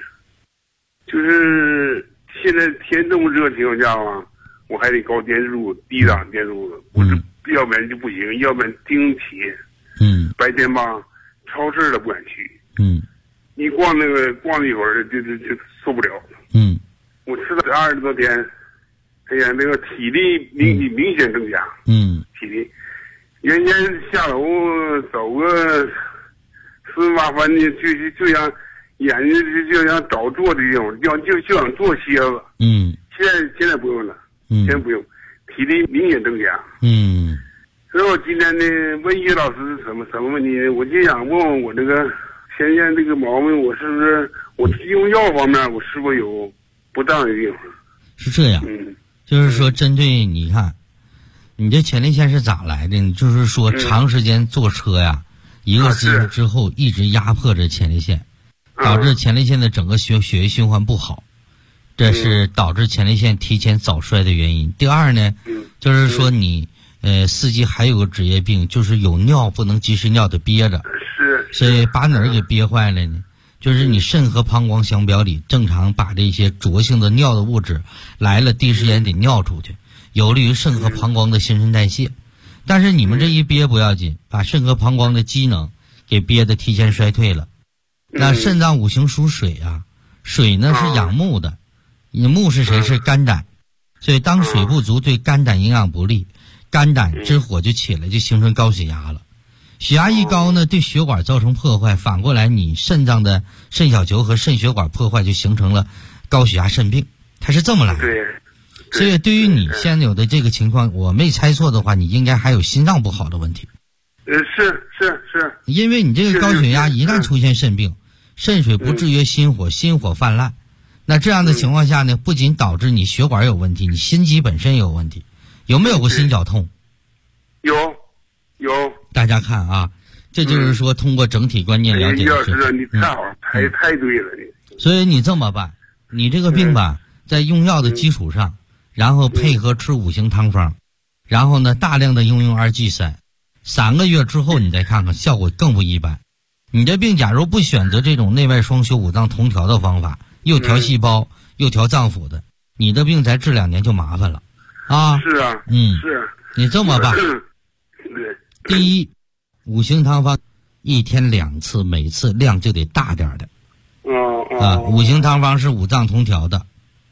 就是现在天这么热情况下吧，我还得高电数、低档电数，我是要不然就不行，要不然经起。白天吧，超市都不敢去。你逛了一会儿就受不了。我吃了20多天，哎呀，那个体力明显增加。体力，原先下楼走个4、8分的，就像眼睛就像找坐的地方，就想坐歇子。现在不用了。现在不用，体力明显增加。所以我今天呢问叶老师是什么问题呢？我就想问问我这个前列腺这个毛病，我是不是我用药方面我是不是有不当的地方？ 是这样。就是说针对你看你这前列腺是咋来的？你就是说长时间坐车呀，一个姿势之后一直压迫着前列腺，导致前列腺的整个血液循环不好，这是导致前列腺提前早衰的原因。第二呢，就是说你司机还有个职业病，就是有尿不能及时尿的憋着。所以把哪儿给憋坏了呢？就是你肾和膀胱相表里，正常把这些浊性的尿的物质来了，第一时间得尿出去，有利于肾和膀胱的新陈代谢。但是你们这一憋不要紧，把肾和膀胱的机能给憋得提前衰退了。那肾脏五行属水啊，水呢是养木的，木是谁？是肝胆。所以当水不足，对肝胆营养不利，肝胆之火就起来，就形成高血压了。血压一高呢，对血管造成破坏，反过来你肾脏的肾小球和肾血管破坏，就形成了高血压肾病，它是这么来的。 所以对于你现在有的这个情况，我没猜错的话，你应该还有心脏不好的问题。 是， 因为你这个高血压一旦出现肾病，肾水不制约心火，心火泛滥，那这样的情况下呢，不仅导致你血管有问题，你心肌本身也有问题。有没有过心绞痛？ 有。 大家看啊，这就是说通过整体观念了解的是你太好，太对了你。 所以你这么办，你这个病吧，在用药的基础上，然后配合吃5行汤方，然后呢大量的用2G3，3个月之后你再看看，效果更不一般。你这病假如不选择这种内外双修、五脏同调的方法，又调细胞又调脏腑的，你的病才治2年就麻烦了啊。 是啊，是。 你这么办，第一，5行汤方1天2次，每次量就得大点的。5行汤方是五脏同调的。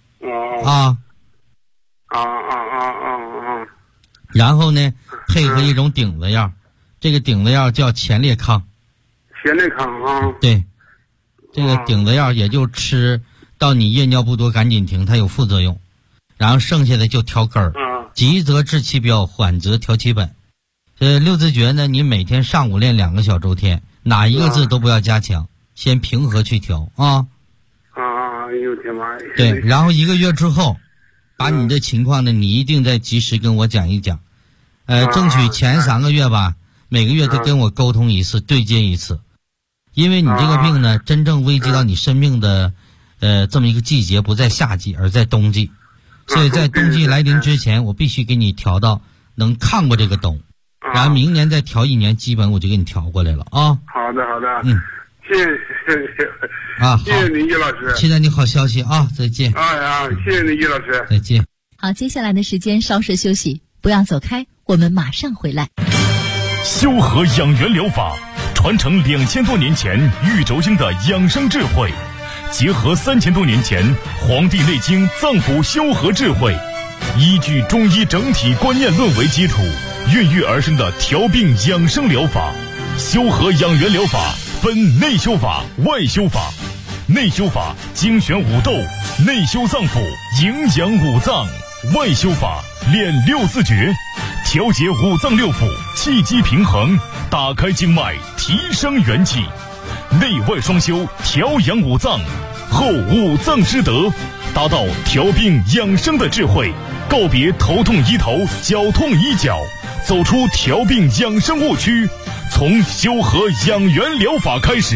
然后呢，配合一种顶子药，这个顶子药叫前列康。对，这个顶子药也就吃到你夜尿不多赶紧停，它有副作用。然后剩下的就调根儿，急则治其标，缓则调其本。六字诀呢，你每天上午练2个小周天，哪一个字都不要加强，先平和去调啊。 呦天妈呀！ 对，然后1个月之后，把你的情况呢，你一定再及时跟我讲一讲。争取前3个月吧，每个月都跟我沟通一次，对接一次。因为你这个病呢，真正危及到你生命的这么一个季节不在夏季，而在冬季。所以在冬季来临之前，我必须给你调到能抗过这个冬，然后明年再调1年，基本我就给你调过来了啊。 好的，谢谢谢谢你，叶老师， 期待你好消息啊！再见。 谢谢你，叶老师， 再见。 好，接下来的时间稍事休息，不要走开，我们马上回来。 修和养元疗法传承2000多年前玉轴经的养生智慧，结合3000多年前《黄帝内经》脏腑修和智慧，依据中医整体观念论为基础，孕育而生的调病养生疗法。修和养元疗法分内修法、外修法。内修法精选五斗，内修脏腑，营养五脏；外修法练6字诀，调节五脏六腑，气机平衡，打开经脉，提升元气。内外双修，调养五脏，后五脏之德，达到调病养生的智慧，告别头痛医头，脚痛医脚，走出调病养生误区，从修和养元疗法开始。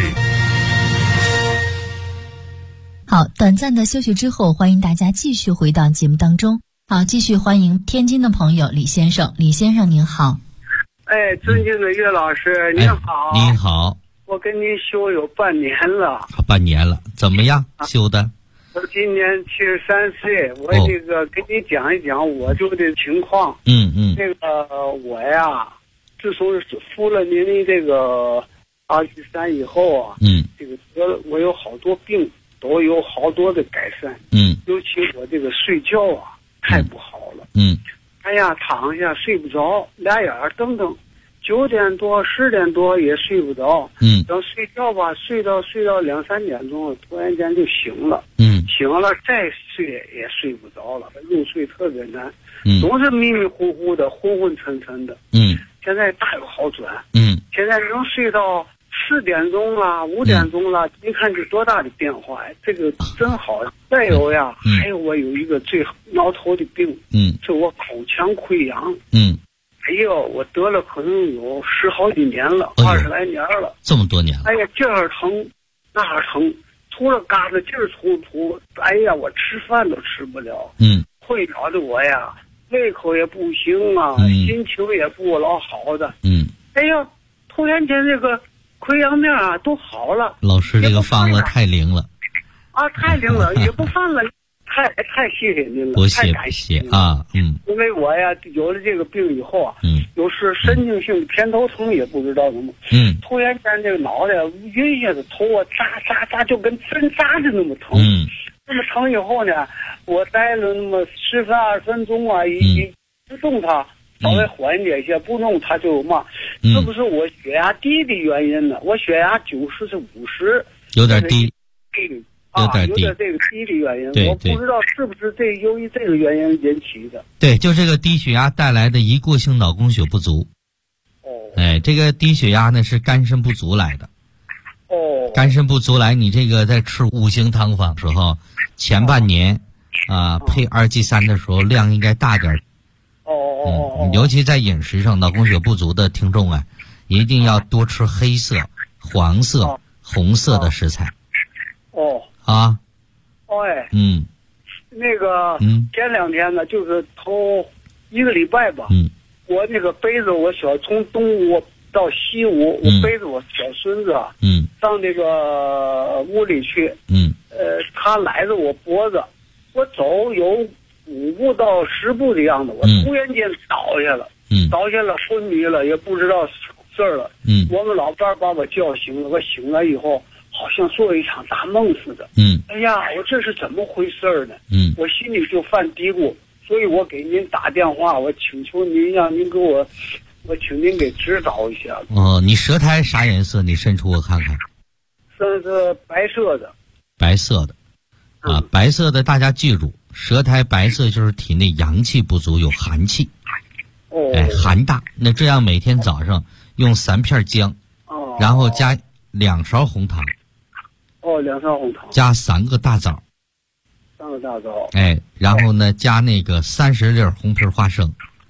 好，短暂的休息之后，欢迎大家继续回到节目当中。好，继续欢迎天津的朋友李先生。李先生您好。 尊敬的岳老师您好。 您好。 我跟您修有半年了。 半年了，怎么样修的？ 我今年73岁，我这个跟你讲一讲我这个情况。这个我呀，自从服了您的这个2G3以后啊，这个我有好多病都有好多的改善。尤其我这个睡觉啊太不好了。哎呀，躺下睡不着，俩眼瞪瞪，9点多10点多也睡不着。等睡觉吧，睡到2、3点钟了，突然间就醒了。醒了再睡也睡不着了，入睡特别难。总是迷迷糊糊的，昏昏沉沉的。现在大有好转。现在能睡到4点钟了，5点钟了，你看这多大的变化呀！这个真好。再有呀，还有我有一个最挠头的病，是我口腔溃疡。哎呦，我得了可能有10好几年了，20来年了， 这么多年了。 哎呀，这儿疼那儿疼，除了嘎子劲儿出，哎呀，我吃饭都吃不了。会搞得我呀，胃口也不行啊，心情也不老好的。哎呀，突然间这个溃疡面啊都好了。 老师这个方子太灵了。 太灵了，也不犯了。太谢谢您了，太感谢啊！ 因为我呀有了这个病以后啊，有时神经性偏头疼也不知道怎么，突然间这个脑袋晕下的头啊扎就跟针扎的那么疼，那么疼以后呢，我待了那么10分20分钟啊，一不动它稍微缓解一些，不弄它就嘛，是不是我血压低的原因呢？我血压90是50， 有点低。 有点低， 有点这个低的原因。 对， 我不知道是不是由于这个原因引起的。 对，就这个低血压带来的一过性脑供血不足。哎，这个低血压呢是肝肾不足来的。肝肾不足来，你这个在吃五行汤方时候，前半年配2G3的时候量应该大点。尤其在饮食上，脑供血不足的听众啊，一定要多吃黑色、黄色、红色的食材。 那个前2天呢，就是头1个礼拜吧。我那个背着我从东屋到西屋，我背着我小孙子上那个屋里去。他揽着我脖子，我走有5步到10步的样子，我突然间倒下了，昏迷了，也不知道事儿了。我们老伴把我叫醒了，我醒来以后好像做了一场大梦似的。哎呀，我这是怎么回事呢？我心里就犯嘀咕，所以我给您打电话，我请求您让您给我请您给指导一下。 你舌苔啥颜色？你伸出我看看。 是白色的。 白色的，白色的大家记住，舌苔白色就是体内阳气不足，有寒气。寒大。那这样每天早上用3片姜，然后加2勺红糖。 2勺红糖。 加3个大枣。 3个大枣。 然后呢，加那个30粒红皮花生。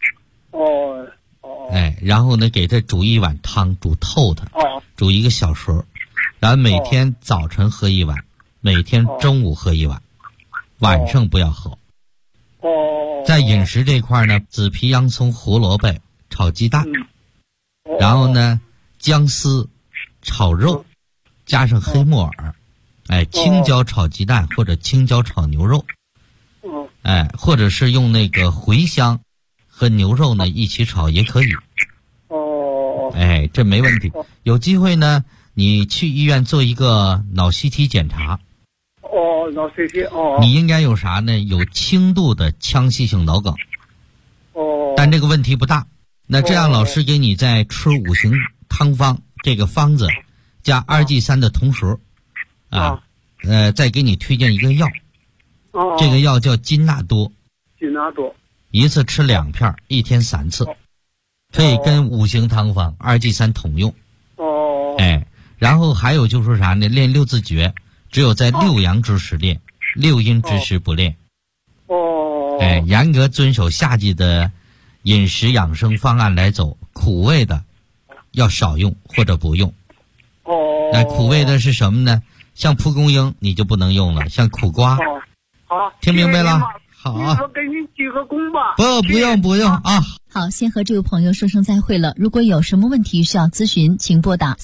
然后呢，给它煮一碗汤，煮透它。煮1个小时，然后每天早晨喝1碗，每天中午喝1碗，晚上不要喝。在饮食这块呢，紫皮、洋葱、胡萝卜炒鸡蛋，然后呢，姜丝炒肉，加上黑木耳，青椒炒鸡蛋或者青椒炒牛肉，或者是用那个茴香和牛肉呢一起炒也可以。这没问题。有机会呢，你去医院做一个脑 CT 检查。 脑 CT。 你应该有啥呢？有轻度的腔隙性脑梗。但这个问题不大。那这样，老师给你在吃五行汤方这个方子加2G3的同时，再给你推荐一个药。这个药叫金纳多。一次吃2片，1天3次，可以跟五行汤方2G3统用。然后还有就是啥呢？练6字诀，只有在6阳之时练，6阴之时不练。严格遵守夏季的饮食养生方案来走，苦味的要少用或者不用。苦味的是什么呢？像蒲公英你就不能用了，像苦瓜。听明白了？好啊， 我给您鞠个躬吧。 不用啊。 好，先和这位朋友说声再会了。如果有什么问题需要咨询，请拨打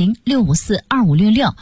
400-654-2566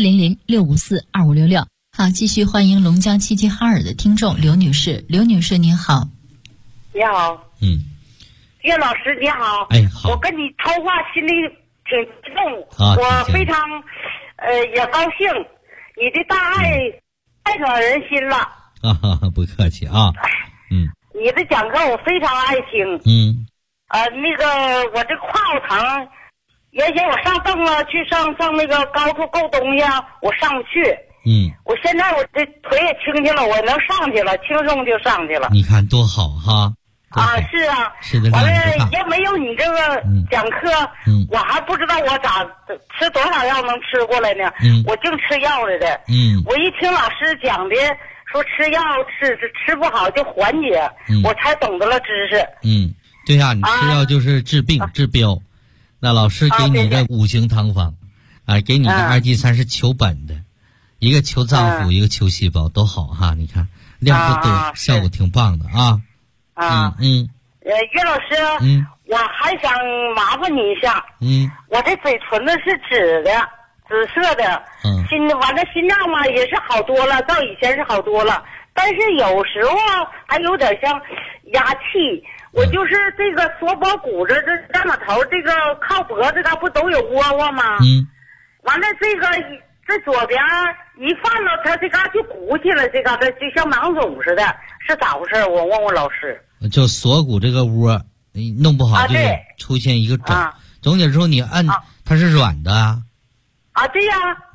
400-654-2566。好，继续欢迎龙江齐齐哈尔的听众刘女士。刘女士您好。 你好。叶老师你好。 好。 我跟你通话心里挺激动，我非常也高兴，你的大爱太暖人心了。 不客气啊。 你的讲课我非常爱听。那个我这胯骨疼，原先我上凳了，去上那个高处够东西，我上不去。我现在我这腿也轻轻了，我能上去了，轻松就上去了。 你看多好哈。 是啊。 是的。 完了要没有你这个讲课，我还不知道我咋吃多少药能吃过来呢。我净吃药来的。我一听老师讲的说吃药吃不好就缓解，我才懂得了知识。 对呀，你吃药就是治病治标。那老师给你的五行汤方给你的2G3是求本的，一个求脏腑，一个求细胞，都好哈。你看量不多，效果挺棒的啊。 岳老师，我还想麻烦你一下。我这嘴唇子是紫色的。完了心脏嘛也是好多了，到以前是好多了，但是有时候还有点像压气。我就是这个锁脖骨这大马头，这个靠脖子它不都有窝窝吗？完了这左边一放了，它这嘎就鼓起来，这嘎达就像囊肿似的，是咋回事？我问问老师。 就锁骨这个窝，你弄不好就出现一个肿。总体说你按它是软的。 对呀。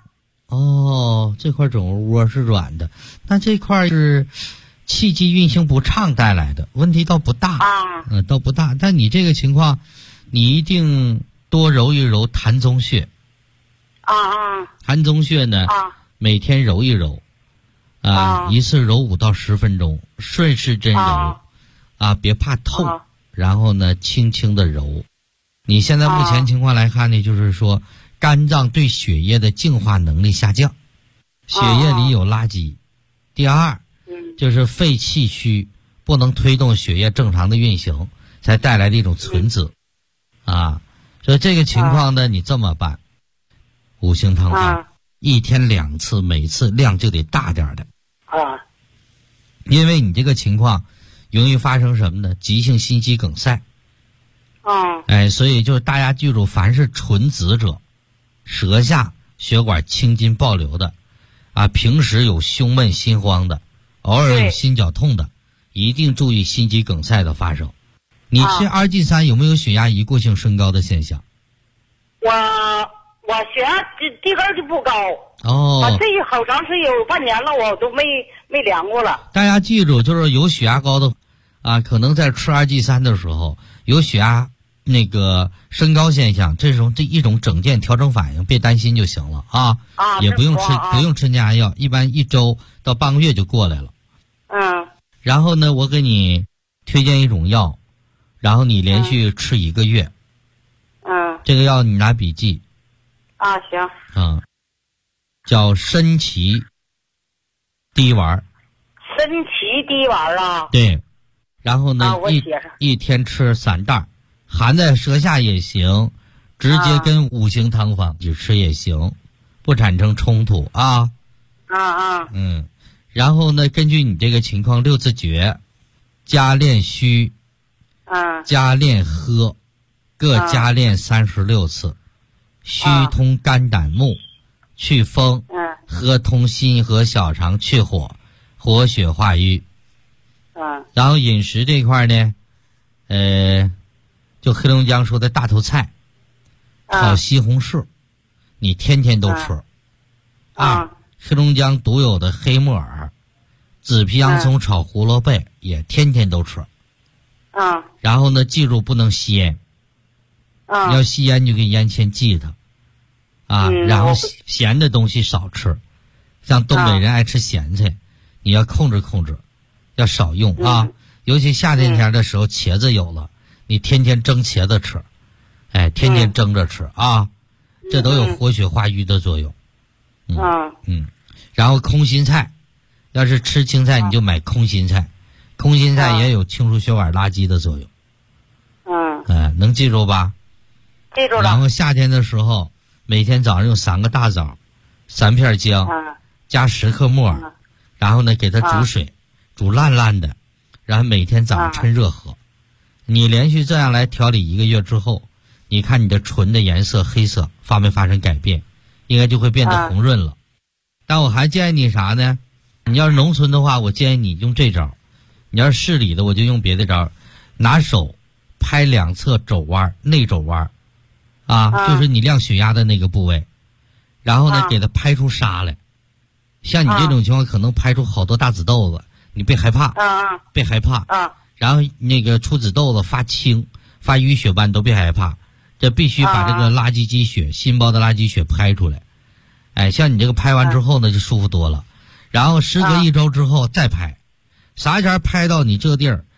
哦，这块肿窝是软的，那这块是气机运行不畅带来的，问题倒不大倒不大。但你这个情况，你一定多揉一揉膻中穴。膻中穴呢，每天揉一揉，一次揉5到10分钟，顺时针揉，别怕痛，然后呢，轻轻的揉。你现在目前情况来看呢，就是说肝脏对血液的净化能力下降，血液里有垃圾。第二，就是肺气虚，不能推动血液正常的运行，才带来的一种存子。所以这个情况呢，你这么办，5行汤方，1天2次，每次量就得大点的。因为你这个情况容易发生什么呢？急性心肌梗塞。所以就是大家记住，凡是纯子者，舌下血管青筋暴流的，平时有胸闷心慌的，偶尔有心绞痛的，一定注意心肌梗塞的发生。你吃2G3有没有血压一过性升高的现象？ 我血压低根就不高。这好长时间有半年了，我都没量过了。 大家记住，就是有血压高的可能在吃2G3的时候有血压那个升高现象，这一种整件调整反应，别担心就行了也不用吃降压药，一般1周到半个月就过来了。然后呢，我给你推荐一种药，然后你连续吃1个月。这个药你拿笔记。 行。 叫参芪滴丸。 参芪滴丸对。然后呢，一天吃3袋，含在舌下也行，直接跟5行汤方去吃也行，不产生冲突然后呢，根据你这个情况，6字诀，加练虚，加练喝，各加练36次，虚通肝胆目，祛风，喝通心和小肠，去火，活血化瘀。然后饮食这块呢，就黑龙江说的大头菜，炒西红柿，你天天都吃。黑龙江独有的黑木耳，紫皮洋葱炒胡萝卜也天天都吃。然后呢，记住不能吸烟。要吸烟就跟烟签记它。然后咸的东西少吃，像东北人爱吃咸菜，你要控制控制，要少用尤其夏天的时候，茄子有了，你天天蒸茄子吃，天天蒸着吃这都有活血化瘀的作用。然后空心菜，要是吃青菜你就买空心菜，空心菜也有清除血管垃圾的作用。能记住吧？ 记住了。 然后夏天的时候，每天早上用3个大枣，3片姜，加10克木耳，然后呢给它煮水，煮烂烂的，然后每天早上趁热喝。你连续这样来调理1个月之后，你看你的唇的颜色黑色发没发生改变，应该就会变得红润了。但我还建议你啥呢？你要是农村的话，我建议你用这招；你要是市里的，我就用别的招。拿手拍2侧肘弯，内肘弯就是你量血压的那个部位，然后呢给它拍出痧来。像你这种情况可能拍出好多大紫豆子，你别害怕，别害怕然后那个出紫豆子发青发淤血斑都别害怕，这必须把这个垃圾积血心包的垃圾血拍出来。像你这个拍完之后呢就舒服多了。然后时隔1周之后再拍，啥前拍到你这地儿